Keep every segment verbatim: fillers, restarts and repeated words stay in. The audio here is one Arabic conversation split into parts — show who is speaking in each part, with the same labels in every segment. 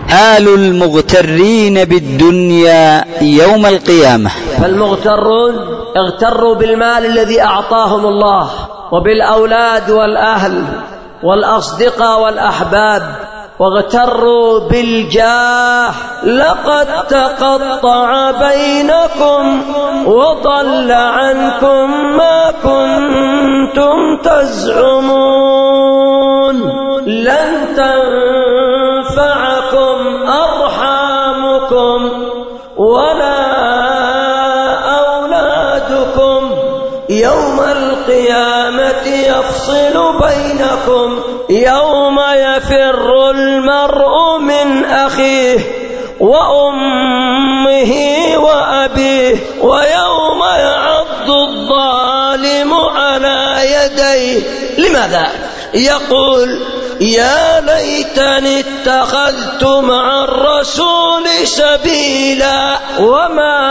Speaker 1: حال المغترين بالدنيا يوم القيامة.
Speaker 2: فالمغترون اغتروا بالمال الذي أعطاهم الله وبالأولاد والأهل والأصدقاء والأحباب، واغتروا بالجاه. لقد تقطع بينكم وضل عنكم ما كنتم تزعمون. لن تنفعكم أرحامكم ولا أولادكم، يوم القيامة يفصل بينكم، يوم يفر المرء من أخيه وأمه وأبيه، ويوم يعض الظالم على يديه. لماذا؟ يقول يا ليتني اتخذت مع الرسول سبيلا. وما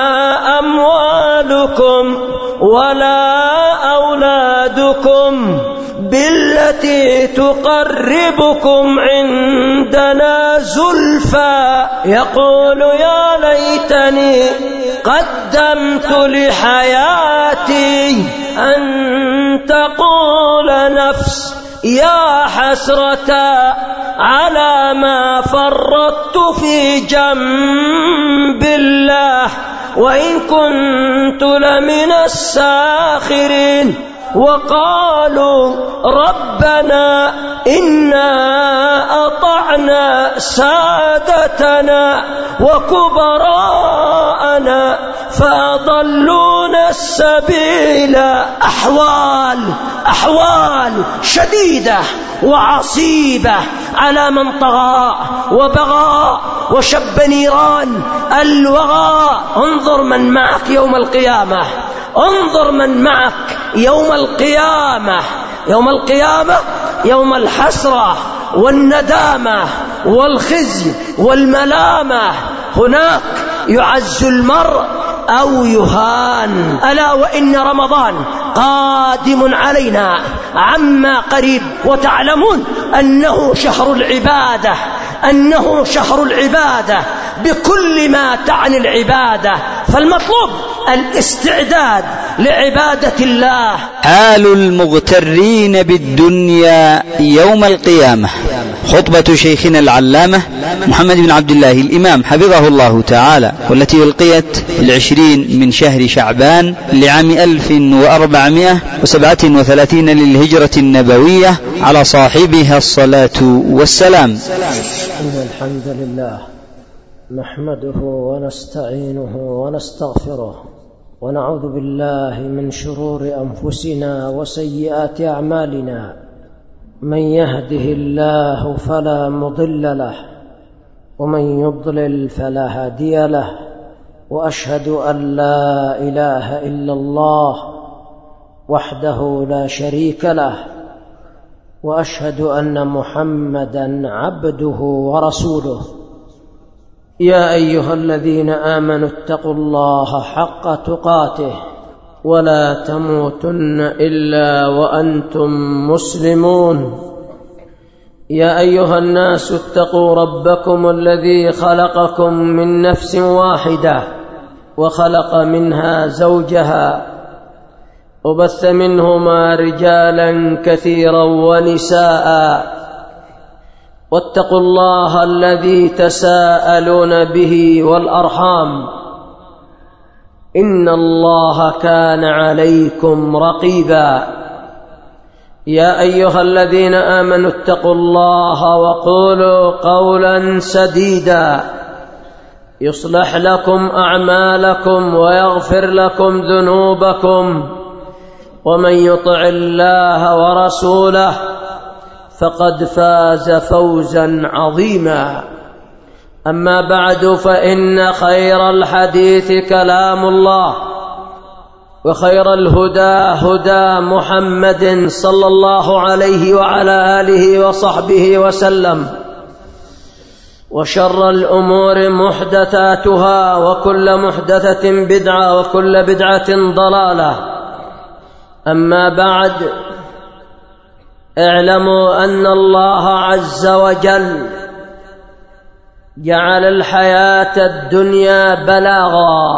Speaker 2: أموالكم ولا أولادكم بالتي تقربكم عندنا زلفى. يقول يا ليتني قدمت لحياتي أن تقول نفس يا حسرة على ما فرطت في جنب الله وإن كنت لمن الساخرين. وقالوا ربنا إنا أطعنا سادتنا وكبراءنا فأضلونا السبيل. أحوال أحوال شديدة وعصيبة على من طغى وبغى وشب نيران الوغى. انظر من معك يوم القيامة، انظر من معك يوم القيامة. يوم القيامة يوم الحسرة والندامة والخزي والملامة. هناك يعز المرء أو يهان. ألا وإن رمضان قادم علينا عما قريب، وتعلمون أنه شهر العبادة، أنه شهر العبادة بكل ما تعني العبادة. فالمطلوب الاستعداد لعبادة الله.
Speaker 1: حال المغترين بالدنيا يوم القيامة. خطبة شيخنا العلامة محمد بن عبد الله الإمام حفظه الله تعالى، والتي ألقيت العشرين من شهر شعبان لعام ألف وأربعمائة وسبعة وثلاثين للهجرة النبوية، على صاحبها الصلاة والسلام.
Speaker 3: إن الحمد لله نحمده ونستعينه ونستغفره، ونعوذ بالله من شرور أنفسنا وسيئات أعمالنا. من يهده الله فلا مضل له، ومن يضلل فلا هادي له. وأشهد أن لا إله إلا الله وحده لا شريك له، وأشهد أن محمدًا عبده ورسوله. يا أيها الذين آمنوا اتقوا الله حق تقاته ولا تموتن إلا وأنتم مسلمون. يا أيها الناس اتقوا ربكم الذي خلقكم من نفس واحدة وخلق منها زوجها وبث منهما رجالا كثيرا ونساء. واتقوا الله الذي تساءلون به والأرحام، إن الله كان عليكم رقيبا. يا أيها الذين آمنوا اتقوا الله وقولوا قولا سديدا يصلح لكم أعمالكم ويغفر لكم ذنوبكم، ومن يطع الله ورسوله فقد فاز فوزا عظيما. أما بعد، فإن خير الحديث كلام الله، وخير الهدى هدى محمد صلى الله عليه وعلى آله وصحبه وسلم. وشر الأمور محدثاتها، وكل محدثة بدعة، وكل بدعة ضلالة. أما بعد، اعلموا أن الله عز وجل جعل الحياة الدنيا بلاغا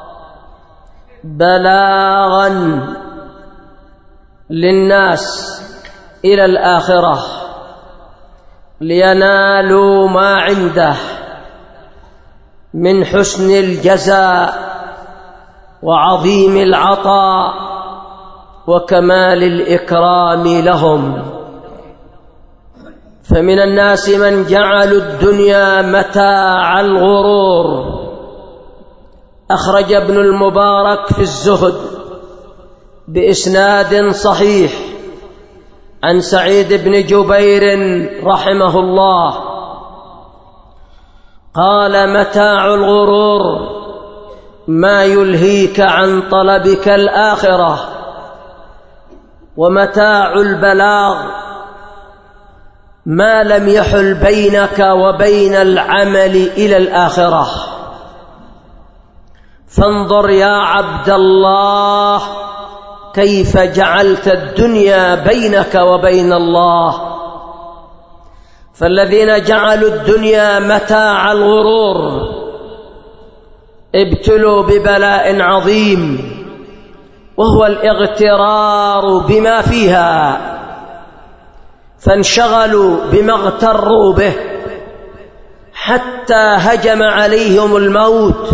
Speaker 3: بلاغا للناس إلى الآخرة لينالوا ما عنده من حسن الجزاء وعظيم العطاء وكمال الإكرام لهم. فمن الناس من جعلوا الدنيا متاع الغرور. أخرج ابن المبارك في الزهد بإسناد صحيح عن سعيد بن جبير رحمه الله قال: متاع الغرور ما يلهيك عن طلبك الآخرة، ومتاع البلاغ ما لم يحل بينك وبين العمل إلى الآخرة. فانظر يا عبد الله كيف جعلت الدنيا بينك وبين الله. فالذين جعلوا الدنيا متاع الغرور ابتلوا ببلاء عظيم، وهو الاغترار بما فيها، فانشغلوا بما اغتروا به حتى هجم عليهم الموت،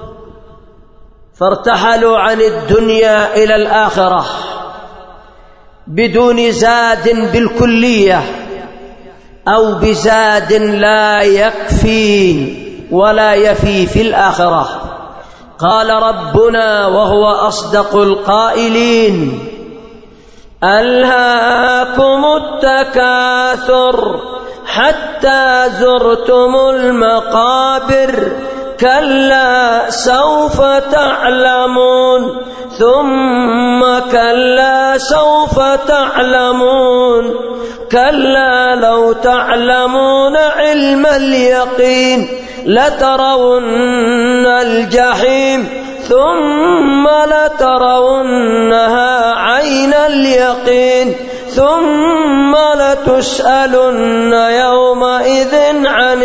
Speaker 3: فارتحلوا عن الدنيا إلى الآخرة بدون زاد بالكلية أو بزاد لا يكفي ولا يفي في الآخرة. قال ربنا وهو أصدق القائلين: ألهاكم التكاثر حتى زرتم المقابر، كلا سوف تعلمون ثم كلا سوف تعلمون، كلا لو تعلمون علم اليقين لترون الجحيم ثم لترونها عين اليقين ثم لتسألن يومئذ عن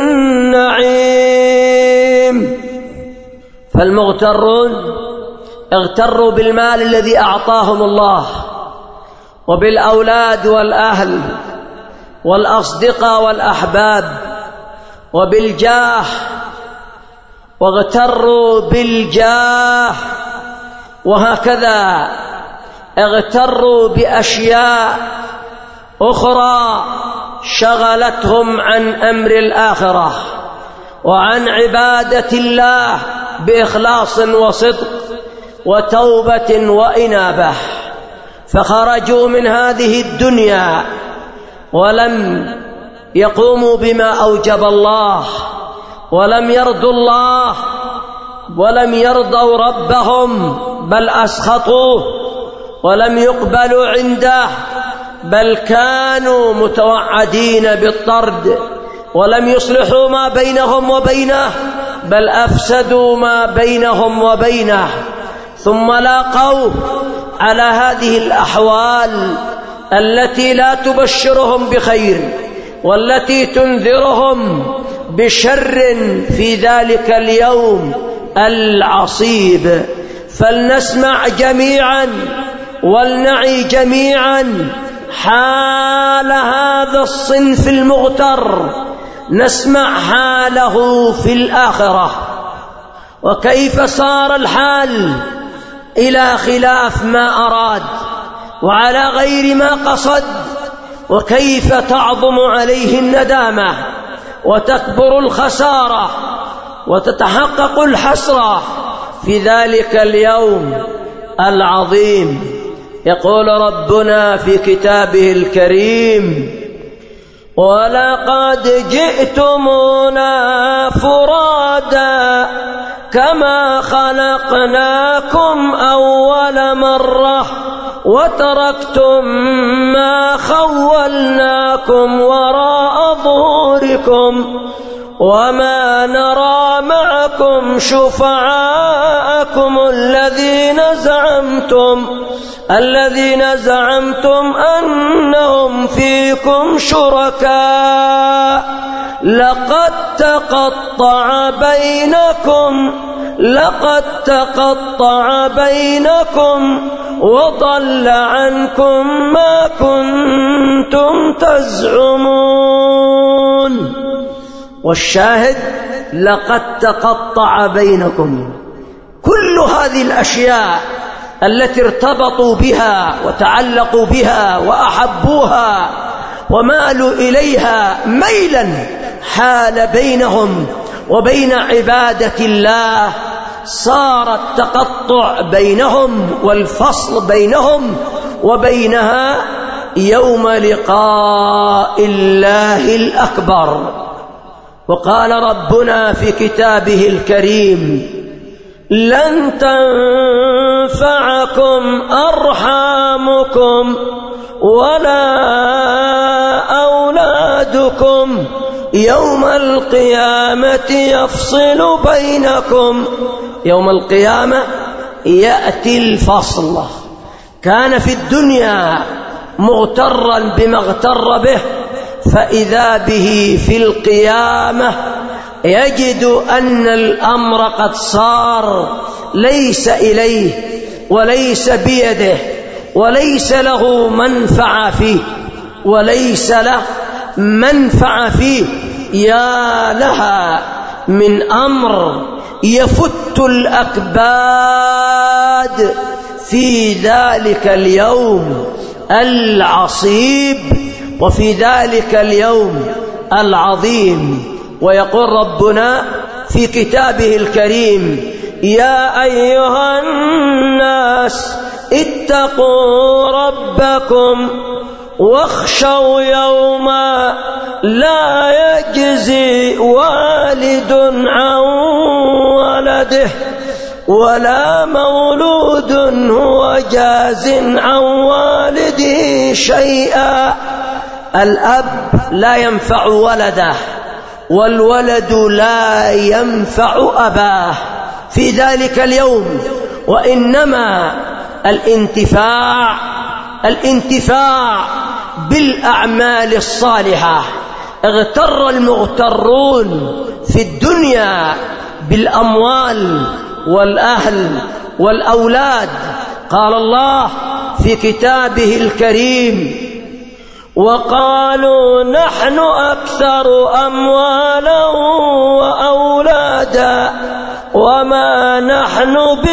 Speaker 3: النعيم. فالمغترون اغتروا بالمال الذي أعطاهم الله، وبالأولاد والأهل والأصدقاء والأحباب، وبالجاه، واغتروا بالجاه، وهكذا اغتروا بأشياء أخرى شغلتهم عن أمر الآخرة وعن عبادة الله بإخلاص وصدق وتوبة وإنابة، فخرجوا من هذه الدنيا ولم يقوموا بما أوجب الله، ولم يرضوا الله ولم يرضوا ربهم، بل أسخطوه، ولم يقبلوا عنده، بل كانوا متوعدين بالطرد، ولم يصلحوا ما بينهم وبينه، بل أفسدوا ما بينهم وبينه. ثم لاقوا على هذه الأحوال التي لا تبشرهم بخير، والتي تنذرهم بشر في ذلك اليوم العصيب. فلنسمع جميعا ولنعي جميعا حال هذا الصنف المغتر، نسمع حاله في الآخرة، وكيف صار الحال إلى خلاف ما أراد وعلى غير ما قصد، وكيف تعظم عليه الندامة وتكبر الخسارة وتتحقق الحسرة في ذلك اليوم العظيم. يقول ربنا في كتابه الكريم: ولقد جئتمونا فرادا كما خلقناكم أول مرة وتركتم ما خولناكم وراء ظهوركم وما نرى معكم شفعاءكم الذين زعمتم الذين زعمتم أنهم فيكم شركاء لقد تقطع بينكم لقد تقطع بينكم وضل عنكم ما كنتم تزعمون. والشاهد لقد تقطع بينكم. كل هذه الأشياء التي ارتبطوا بها وتعلقوا بها وأحبوها ومالوا إليها ميلا حال بينهم وبين عبادة الله، صار التقطع بينهم والفصل بينهم وبينها يوم لقاء الله الأكبر. وقال ربنا في كتابه الكريم: لن تنفعكم أرحامكم ولا أولادكم يوم القيامة يفصل بينكم. يوم القيامة يأتي الفصل. كان في الدنيا مغترا بما اغتر به، فإذا به في القيامة يجد أن الأمر قد صار ليس إليه وليس بيده وليس له منفعة فيه وليس له منفعة فيه. يا لها من أمر يفت الأكباد في ذلك اليوم العصيب وفي ذلك اليوم العظيم. ويقول ربنا في كتابه الكريم: يا أيها الناس اتقوا ربكم واخشوا يوما لا يجزي والد عن ولده ولا مولود هو جاز عن والده شيئا. الأب لا ينفع ولده والولد لا ينفع أباه في ذلك اليوم، وإنما الانتفاع الانتفاع بالأعمال الصالحة. اغتر المغترون في الدنيا بالأموال والأهل والأولاد. قال الله في كتابه الكريم: وقالوا نحن أكثر أموالا وأولادا وما نحن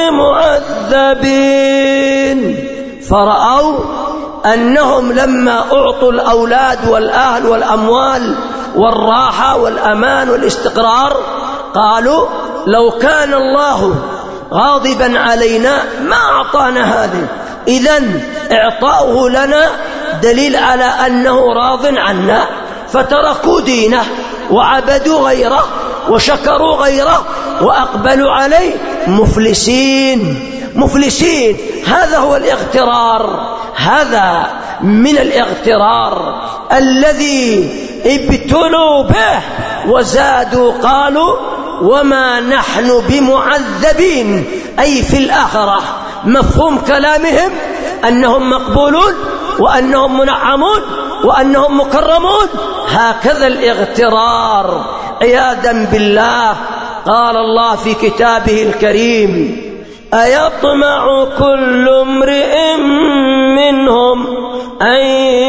Speaker 3: بمعذبين. فرأوا أنهم لما أعطوا الأولاد والأهل والأموال والراحة والأمان والاستقرار قالوا: لو كان الله غاضبا علينا ما أعطانا هذه. إذن إعطاؤه لنا دليل على أنه راض عنا، فتركوا دينه وعبدوا غيره وشكروا غيره وأقبلوا عليه مفلسين مفلسين. هذا هو الاغترار، هذا من الاغترار الذي ابتلوا به وزادوا قالوا: وما نحن بمعذبين، أي في الآخرة. مفهوم كلامهم أنهم مقبولون وأنهم منعمون وأنهم مكرمون. هكذا الاغترار عياذا بالله. قال الله في كتابه الكريم: أيطمع كل امرئ منهم أن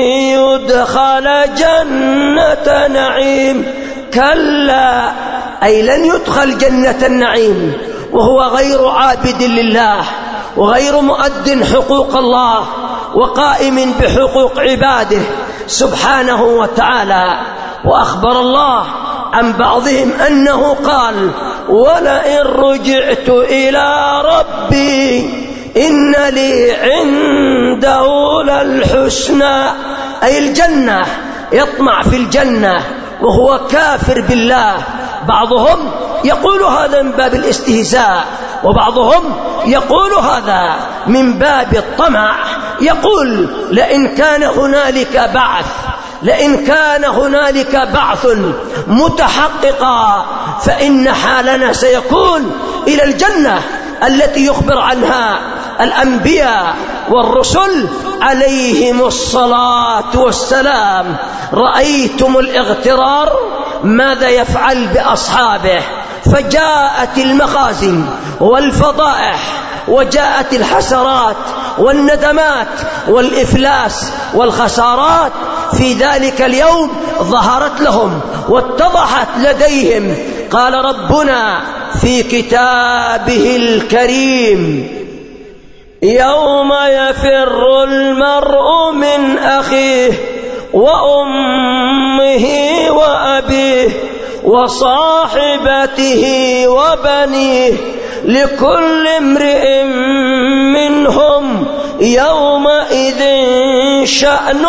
Speaker 3: يدخل جنة نعيم. كلا، أي لن يدخل جنة النعيم وهو غير عابد لله وغير مؤد حقوق الله وقائم بحقوق عباده سبحانه وتعالى. وأخبر الله عن بعضهم أنه قال: ولئن رجعت إلى ربي إن لي عنده للحسنى، أي الجنة. يطمع في الجنة وهو كافر بالله. بعضهم يقول هذا من باب الاستهزاء، وبعضهم يقول هذا من باب الطمع. يقول: لئن كان هنالك بعث لئن كان هنالك بعث متحققا فإن حالنا سيكون إلى الجنة التي يخبر عنها الأنبياء
Speaker 2: والرسل عليهم الصلاة والسلام. رأيتم الاغترار ماذا يفعل بأصحابه؟ فجاءت المخازن والفضائح، وجاءت الحسرات والندمات والإفلاس والخسارات في ذلك اليوم ظهرت لهم واتضحت لديهم. قال ربنا في كتابه الكريم: يوم يفر المرء من أخيه وأمه وأبيه وصاحبته وبنيه لكل امرئ منهم يومئذ شأن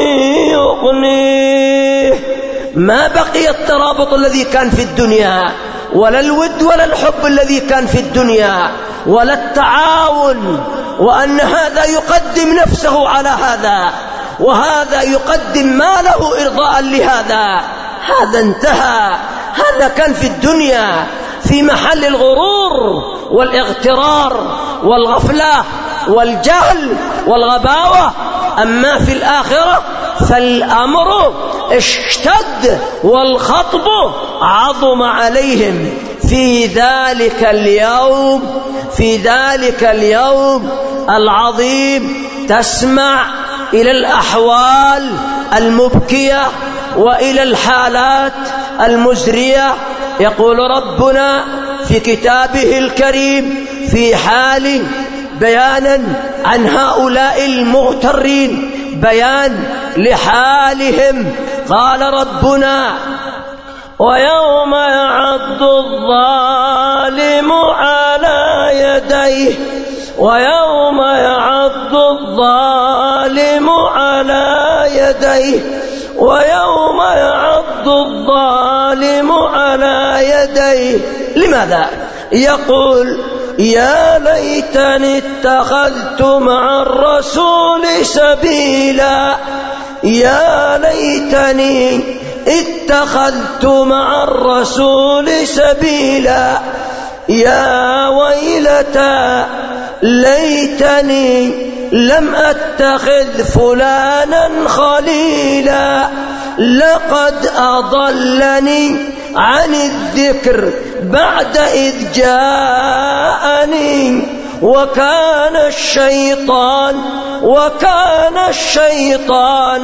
Speaker 2: يغنيه. ما بقي الترابط الذي كان في الدنيا، ولا الود ولا الحب الذي كان في الدنيا، ولا التعاون، وأن هذا يقدم نفسه على هذا وهذا يقدم ماله إرضاء لهذا. هذا انتهى. هذا كان في الدنيا في محل الغرور والاغترار والغفلة والجهل والغباوة. أما في الآخرة فالأمر اشتد والخطب عظم عليهم. في ذلك اليوم في ذلك اليوم العظيم تسمع إلى الأحوال المبكية وإلى الحالات المزرية. يقول ربنا في كتابه الكريم في حال بيانا عن هؤلاء المغترين، بيان لحالهم. قال ربنا: ويوم يعض الظالم على يديه ويوم يعض الظالم على يديه ويوم يعض الظالم على يديه. لماذا؟ يقول: يا ليتني اتخذت مع الرسول سبيلا يا ليتني اتخذت مع الرسول سبيلا يا ويلتى ليتني لم أتخذ فلانا خليلا لقد أضلني عن الذكر بعد إذ جاءني وكان الشيطان وكان الشيطان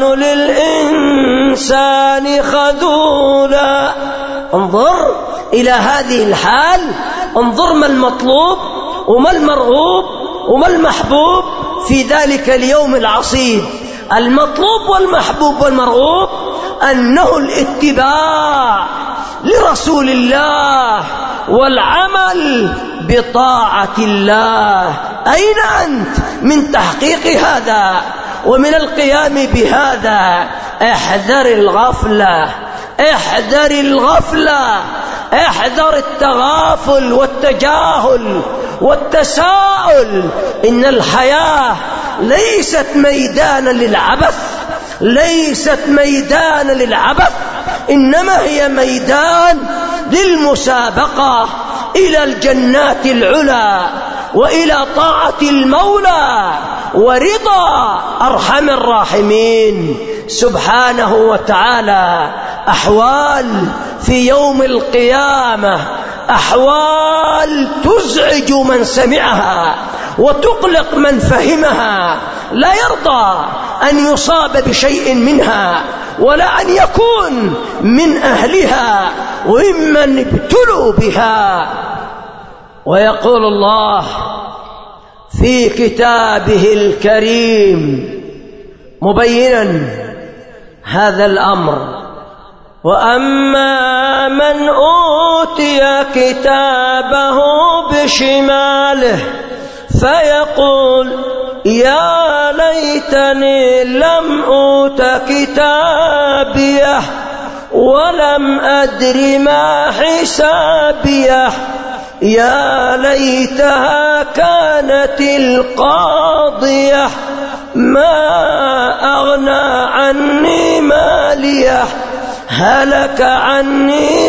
Speaker 2: للإنسان خذولا. انظر إلى هذه الحال، انظر ما المطلوب وما المرغوب وما المحبوب في ذلك اليوم العصيب. المطلوب والمحبوب والمرغوب أنه الاتباع لرسول الله والعمل بطاعة الله. أين أنت من تحقيق هذا ومن القيام بهذا؟ احذر الغفلة، احذر الغفلة، احذر التغافل والتجاهل والتساؤل. إن الحياة ليست ميدانا للعبث، ليست ميدانا للعبث، إنما هي ميدان للمسابقة إلى الجنات العلى وإلى طاعة المولى ورضا أرحم الراحمين سبحانه وتعالى. أحوال في يوم القيامة، أحوال تزعج من سمعها وتقلق من فهمها. لا يرضى أن يصاب بشيء منها ولا أن يكون من أهلها وممن ابتلوا بها. ويقول الله في كتابه الكريم مبينا هذا الأمر: وأما من أوتي كتابه بشماله فيقول يا ليتني لم أوت كتابيه ولم أدر ما حسابيه يا ليتها كانت القاضية ما أغنى عني ماليه هلك عني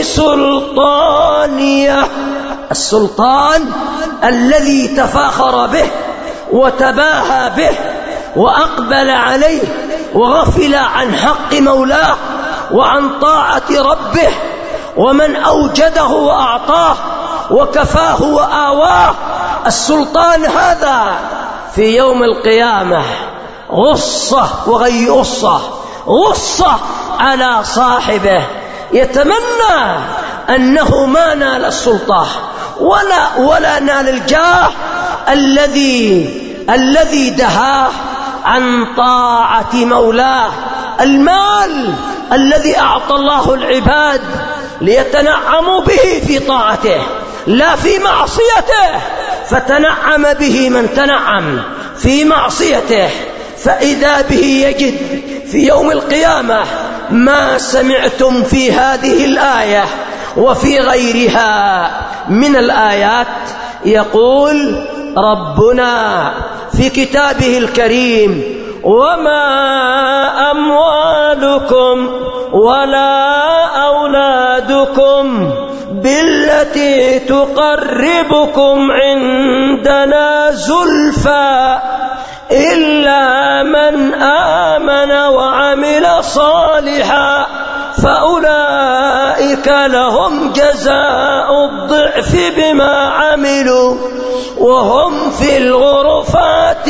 Speaker 2: سلطانيه. السلطان الذي تفاخر به وتباهى به وأقبل عليه وغفل عن حق مولاه وعن طاعة ربه. ومن أوجده وأعطاه وكفاه وآواه السلطان هذا في يوم القيامة غصة وغي غصة غصة على صاحبه، يتمنى أنه ما نال السلطة ولا, ولا نال الجاه الذي الذي دهاه عن طاعة مولاه. المال الذي أعطى الله العباد ليتنعموا به في طاعته لا في معصيته، فتنعم به من تنعم في معصيته، فإذا به يجد في يوم القيامة ما سمعتم في هذه الآية وفي غيرها من الآيات. يقول ربنا في كتابه الكريم: وما أموالكم ولا أولادكم بالتي تقربكم عندنا زلفى إلا من آمن وعمل صالحا فأولئك لهم جزاء الضعف بما عملوا وهم في الغرفات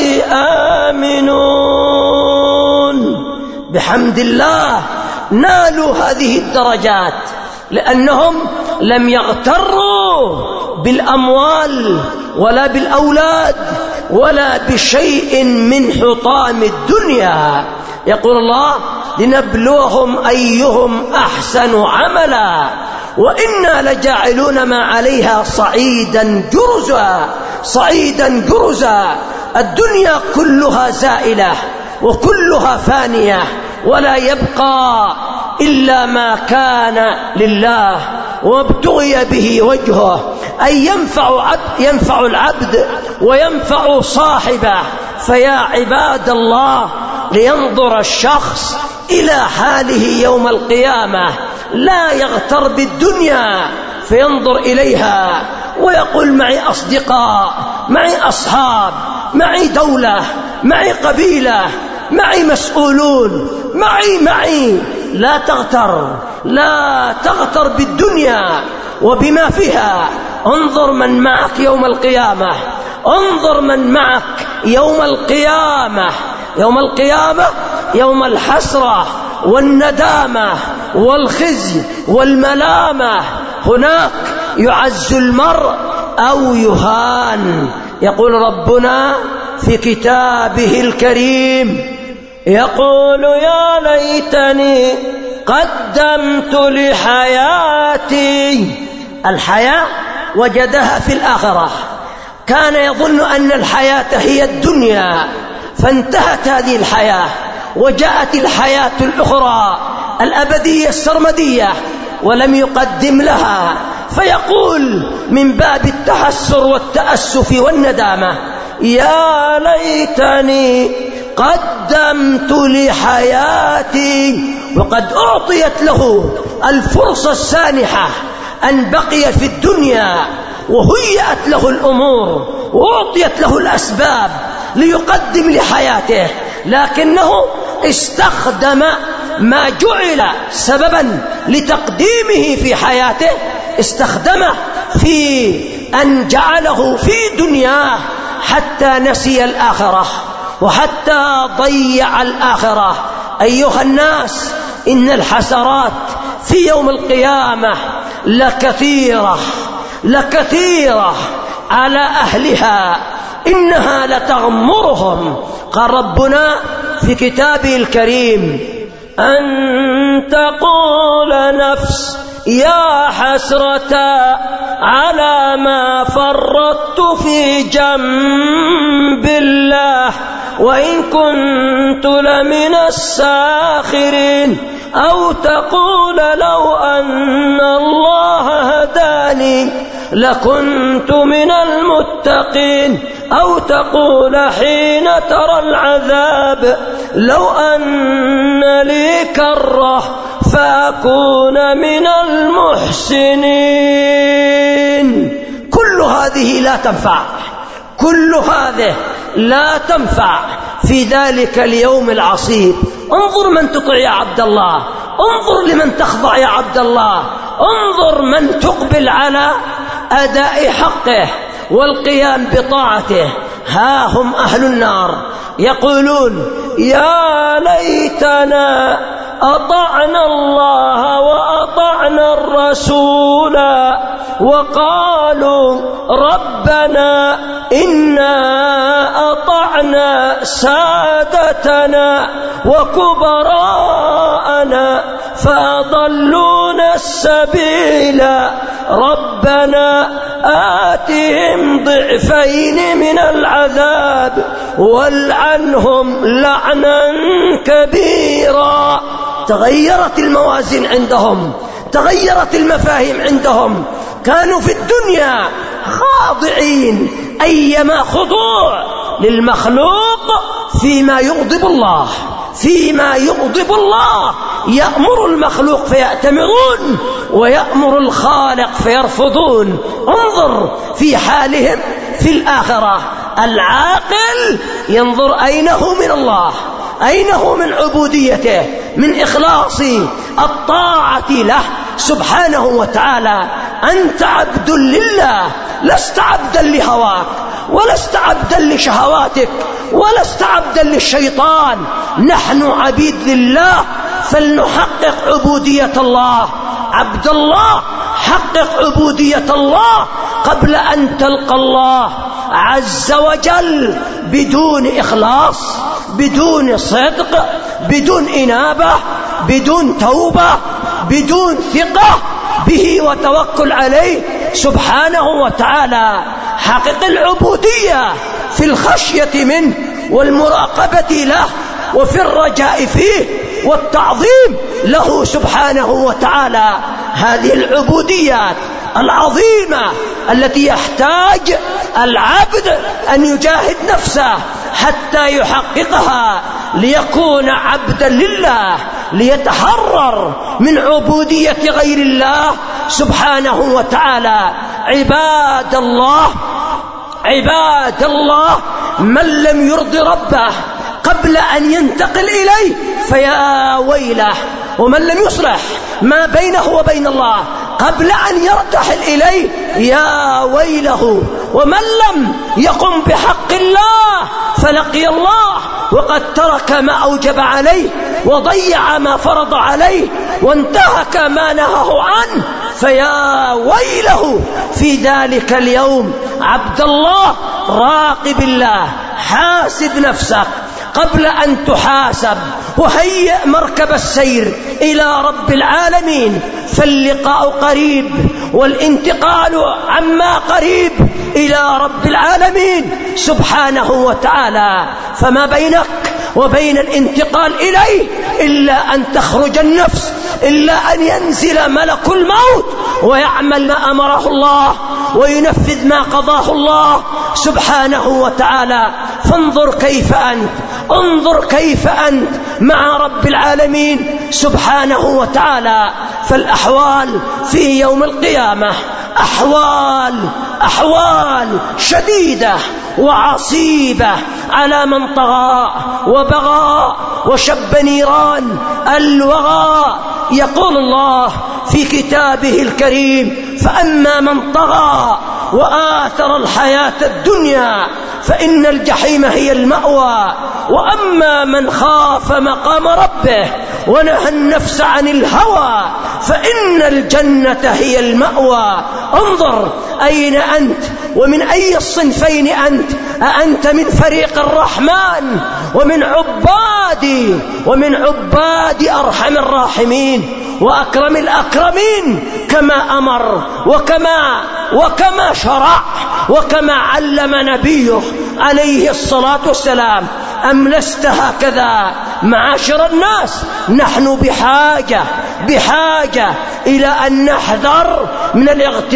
Speaker 2: آمنون. بحمد الله نالوا هذه الدرجات لأنهم لم يغتروا بالأموال ولا بالأولاد ولا بشيء من حطام الدنيا. يقول الله: لنبلوهم أيهم أحسن عملا وإنا لجاعلون ما عليها صعيدا جرزا صعيدا جرزا. الدنيا كلها زائلة وكلها فانية ولا يبقى إلا ما كان لله وابتغي به وجهه، أي ينفع, عبد ينفع العبد وينفع صاحبه. فيا عباد الله، لينظر الشخص إلى حاله يوم القيامة، لا يغتر بالدنيا فينظر إليها ويقول: معي أصدقاء، معي أصحاب، معي دولة، معي قبيلة، معي مسؤولون، معي معي لا تغتر، لا تغتر بالدنيا وبما فيها. انظر من معك يوم القيامة، انظر من معك يوم القيامة. يوم القيامة يوم الحسرة والندامة والخزي والملامة. هناك يعز المرء أو يهان. يقول ربنا في كتابه الكريم: يقول: يا ليتني قدمت لحياتي. الحياة وجدها في الآخرة، كان يظن أن الحياة هي الدنيا، فانتهت هذه الحياة وجاءت الحياة الأخرى الأبدية السرمدية ولم يقدم لها، فيقول من باب التحسر والتأسف والندامة: يا ليتني قدمت لحياتي. وقد أعطيت له الفرصة السانحة أن بقي في الدنيا وهيأت له الأمور وأعطيت له الأسباب ليقدم لحياته، لكنه استخدم ما جعل سببا لتقديمه في حياته، استخدمه في أن جعله في دنياه حتى نسي الآخرة وحتى ضيع الآخرة. أيها الناس، إن الحسرات في يوم القيامة لكثيرة لكثيرة على أهلها، إنها لتغمرهم. قال ربنا في كتابه الكريم: أن تقول نفس يا حسرة على ما فرطت في جنب الله وإن كنت لمن الساخرين، أو تقول لو أن الله هداني لكنت من المتقين، أو تقول حين ترى العذاب لو أن لي كرة فأكون من المحسنين. كل هذه لا تنفع، كل هذه لا تنفع في ذلك اليوم العصيب. انظر من تطع يا عبد الله، انظر لمن تخضع يا عبد الله، انظر من تقبل على أداء حقه والقيام بطاعته. ها هم أهل النار يقولون يا ليتنا أطعنا الله وأطعنا الرسول، وقالوا ربنا إنا أطعنا سادتنا وكبراءنا فأضلونا السبيل، ربنا آتهم ضعفين من العذاب والعنهم لعنا كبيرا. تغيرت الموازين عندهم، تغيرت المفاهيم عندهم. كانوا في الدنيا خاضعين أيما خضوع للمخلوق فيما يغضب الله، فيما يغضب الله. يأمر المخلوق فيأتمرون ويأمر الخالق فيرفضون. انظر في حالهم في الآخرة. العاقل ينظر أين هو من الله، أين هو من عبوديته، من إخلاص الطاعة له سبحانه وتعالى. أنت عبد لله، لست عبدا لهواك، ولست عبدا لشهواتك، ولست عبدا للشيطان. نحن عبيد لله، فلنحقق عبودية الله. عبد الله، حقق عبودية الله قبل أن تلقى الله عز وجل بدون إخلاص، بدون صدق، بدون إنابة، بدون توبة، بدون ثقة به وتوكل عليه سبحانه وتعالى. حقق العبودية في الخشية منه والمراقبة له، وفي الرجاء فيه والتعظيم له سبحانه وتعالى. هذه العبوديات العظيمة التي يحتاج العبد أن يجاهد نفسه حتى يحققها ليكون عبدا لله، ليتحرر من عبودية غير الله سبحانه وتعالى. عباد الله، عباد الله، من لم يرضي ربه قبل أن ينتقل إليه فيا ويله، ومن لم يصلح ما بينه وبين الله قبل أن يرتحل إليه يا ويله، ومن لم يقم بحق الله فلقي الله وقد ترك ما أوجب عليه وضيع ما فرض عليه وانتهك ما نهاه عنه فيا ويله في ذلك اليوم. عبد الله، راقب الله، حاسب نفسك قبل أن تحاسب، وهيئ مركب السير إلى رب العالمين، فاللقاء قريب والانتقال عما قريب إلى رب العالمين سبحانه وتعالى. فما بينك وبين الانتقال إليه إلا أن تخرج النفس، إلا أن ينزل ملك الموت ويعمل ما أمره الله وينفذ ما قضاه الله سبحانه وتعالى. فانظر كيف أنت، انظر كيف أنت مع رب العالمين سبحانه وتعالى. فالأحوال في يوم القيامة أحوال أحوال شديدة وعصيبة على من طغى وبغى وشب نيران الوغى. يقول الله في كتابه الكريم: فأما من طغى وآثر الحياة الدنيا فإن الجحيم هي المأوى، وأما من خاف مقام ربه ونهى النفس عن الهوى فإن الجنة هي المأوى. انظر أين أنت ومن أي الصنفين أنت. أأنت من فريق الرحمن ومن عبادي ومن عباد أرحم الراحمين وأكرم الأكرمين كما أمر وكما وكما شرع وكما علم نبيه عليه الصلاة والسلام، أم لست هكذا؟ معاشر الناس، نحن بحاجة بحاجة إلى أن نحذر من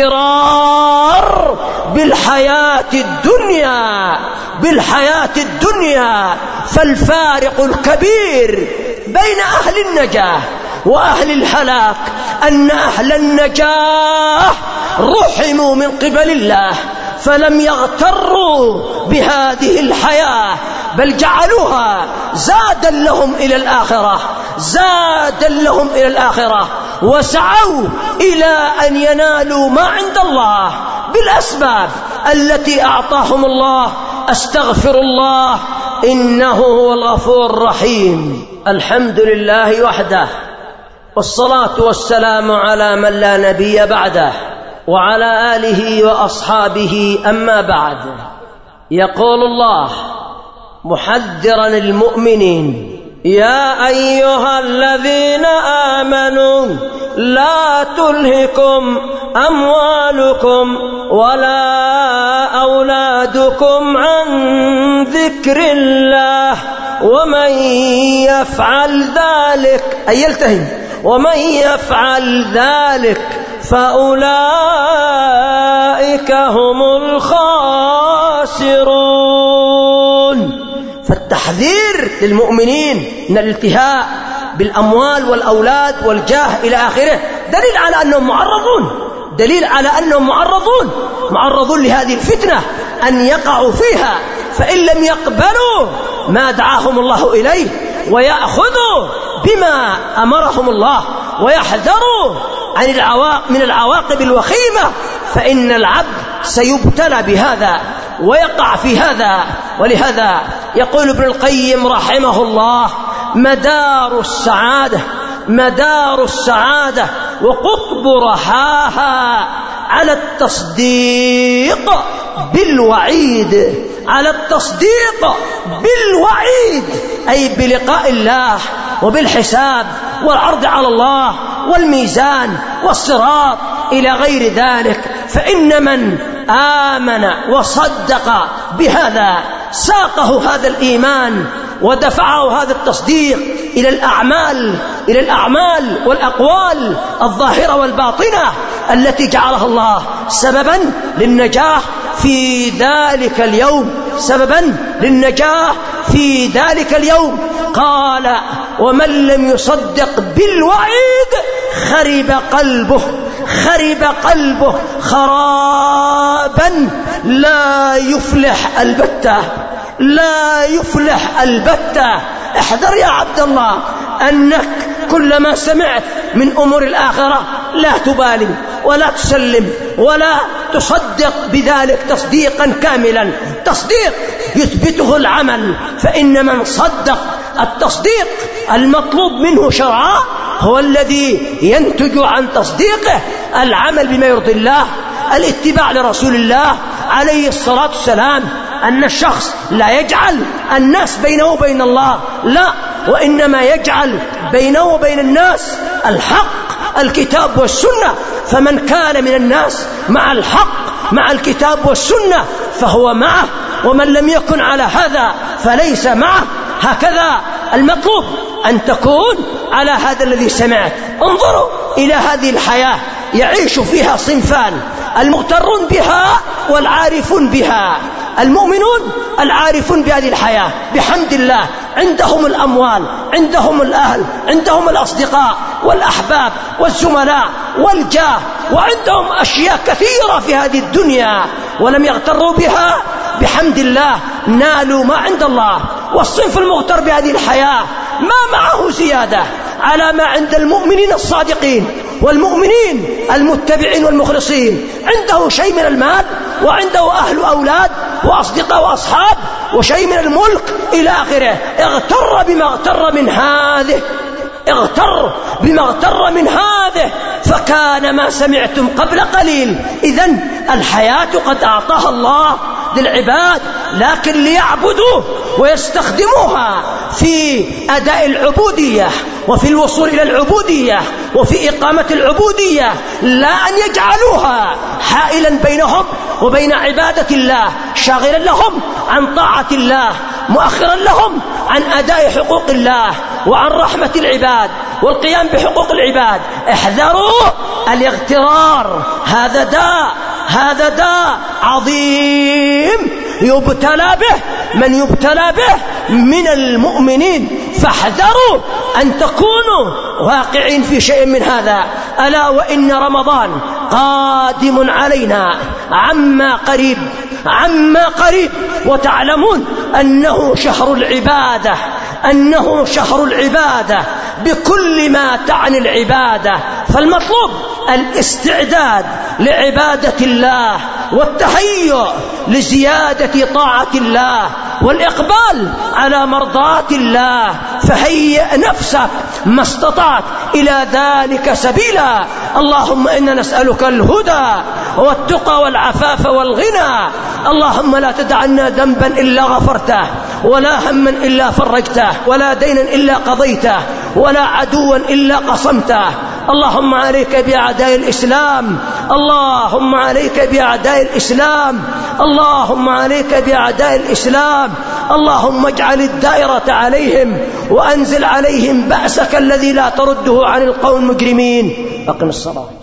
Speaker 2: الاغترار بالحياة الدنيا بالحياة الدنيا. فالفارق الكبير بين أهل النجاة وأهل الهلاك أن أهل النجاة رحموا من قبل الله فلم يغتروا بهذه الحياة بل جعلوها زادا لهم إلى الآخرة، زادا لهم إلى الآخرة، وسعوا إلى أن ينالوا ما عند الله بالأسباب التي أعطاهم الله. أستغفر الله إنه هو الغفور الرحيم. الحمد لله وحده، والصلاة والسلام على من لا نبي بعده، وعلى آله وأصحابه. أما بعد، يقول الله محذرا المؤمنين: يا أيها الذين آمنوا لا تلهكم أموالكم ولا أولادكم عن ذكر الله ومن يفعل ذلك أي يلتهي ومن يفعل ذلك فأولئك هم الخاسرون. فالتحذير للمؤمنين من الالتهاء بالأموال والأولاد والجاه إلى آخره دليل على أنهم معرضون، دليل على أنهم معرضون معرضون لهذه الفتنة أن يقعوا فيها، فإن لم يقبلوا ما دعاهم الله إليه ويأخذوا بما أمرهم الله ويحذروا عن العواقب من العواقب الوخيمة، فإن العبد سيبتلى بهذا ويقع في هذا. ولهذا يقول ابن القيم رحمه الله: مدار السعادة مدار السعادة وقطب رحاها على التصديق بالوعيد، على التصديق بالوعيد، أي بلقاء الله وبالحساب والعرض على الله والميزان والصراط إلى غير ذلك. فإن من آمن وصدق بهذا ساقه هذا الإيمان ودفعه هذا التصديق إلى الأعمال إلى الأعمال والأقوال الظاهرة والباطنة التي جعلها الله سببا للنجاح في ذلك اليوم، سببا للنجاح في ذلك اليوم. قال: ومن لم يصدق بالوعيد خرب قلبه خرب قلبه خرابا لا يفلح البتة لا يفلح البتة. احذر يا عبد الله أنك كلما سمعت من أمور الآخرة لا تبالي ولا تسلم ولا تصدق بذلك تصديقا كاملا، تصديق يثبته العمل. فإن من صدق التصديق المطلوب منه شرعا هو الذي ينتج عن تصديقه العمل بما يرضي الله، الاتباع لرسول الله عليه الصلاة والسلام، أن الشخص لا يجعل الناس بينه وبين الله، لا، وإنما يجعل بينه وبين الناس الحق، الكتاب والسنة. فمن كان من الناس مع الحق مع الكتاب والسنة فهو معه، ومن لم يكن على هذا فليس معه. هكذا المطلوب أن تكون على هذا الذي سمعت. انظروا إلى هذه الحياة يعيش فيها صنفان: المغترون بها والعارفون بها. المؤمنون العارفون بهذه الحياة بحمد الله، عندهم الأموال، عندهم الأهل، عندهم الأصدقاء والأحباب والزملاء والجاه، وعندهم أشياء كثيرة في هذه الدنيا ولم يغتروا بها، بحمد الله نالوا ما عند الله. والصنف المغتر بهذه الحياة ما معه زيادة على ما عند المؤمنين الصادقين والمؤمنين المتبعين والمخلصين، عنده شيء من المال وعنده أهل وأولاد وأصدقاء وأصحاب وشيء من الملك إلى آخره. اغتر بما اغتر من هذه اغتر بما اغتر من هذه فكان ما سمعتم قبل قليل. إذن الحياة قد أعطاها الله للعباد، لكن ليعبدوه ويستخدموها في أداء العبودية وفي الوصول إلى العبودية وفي إقامة العبودية، لا أن يجعلوها حائلا بينهم وبين عبادة الله، شاغلا لهم عن طاعة الله، مؤخرا لهم عن أداء حقوق الله وعن رحمة العباد والقيام بحقوق العباد. احذروا الاغترار، هذا داء هذا داء عظيم يبتلى به من يبتلى به من المؤمنين، فاحذروا أن تكونوا واقعين في شيء من هذا. ألا وإن رمضان قادم علينا عما قريب عما قريب، وتعلمون أنه شهر العبادة أنه شهر العبادة بكل ما تعني العبادة. فالمطلوب الاستعداد لعبادة الله والتهيؤ لزيادة طاعة الله والإقبال على مرضات الله، فهيئ نفسك ما استطعت إلى ذلك سبيلا. اللهم إنا نسألك الهدى والتقى والعفاف والغنى. اللهم لا تدع لنا ذنبا إلا غفرته، ولا هما إلا فرجته، ولا دينا إلا قضيته، ولا عدوا إلا قصمته. اللهم عليك بأعداء الإسلام اللهم عليك بأعداء الإسلام اللهم عليك بأعداء الإسلام. اللهم اجعل الدائرة عليهم وأنزل عليهم بأسك الذي لا ترده عن القوم المجرمين. أقم الصلاة.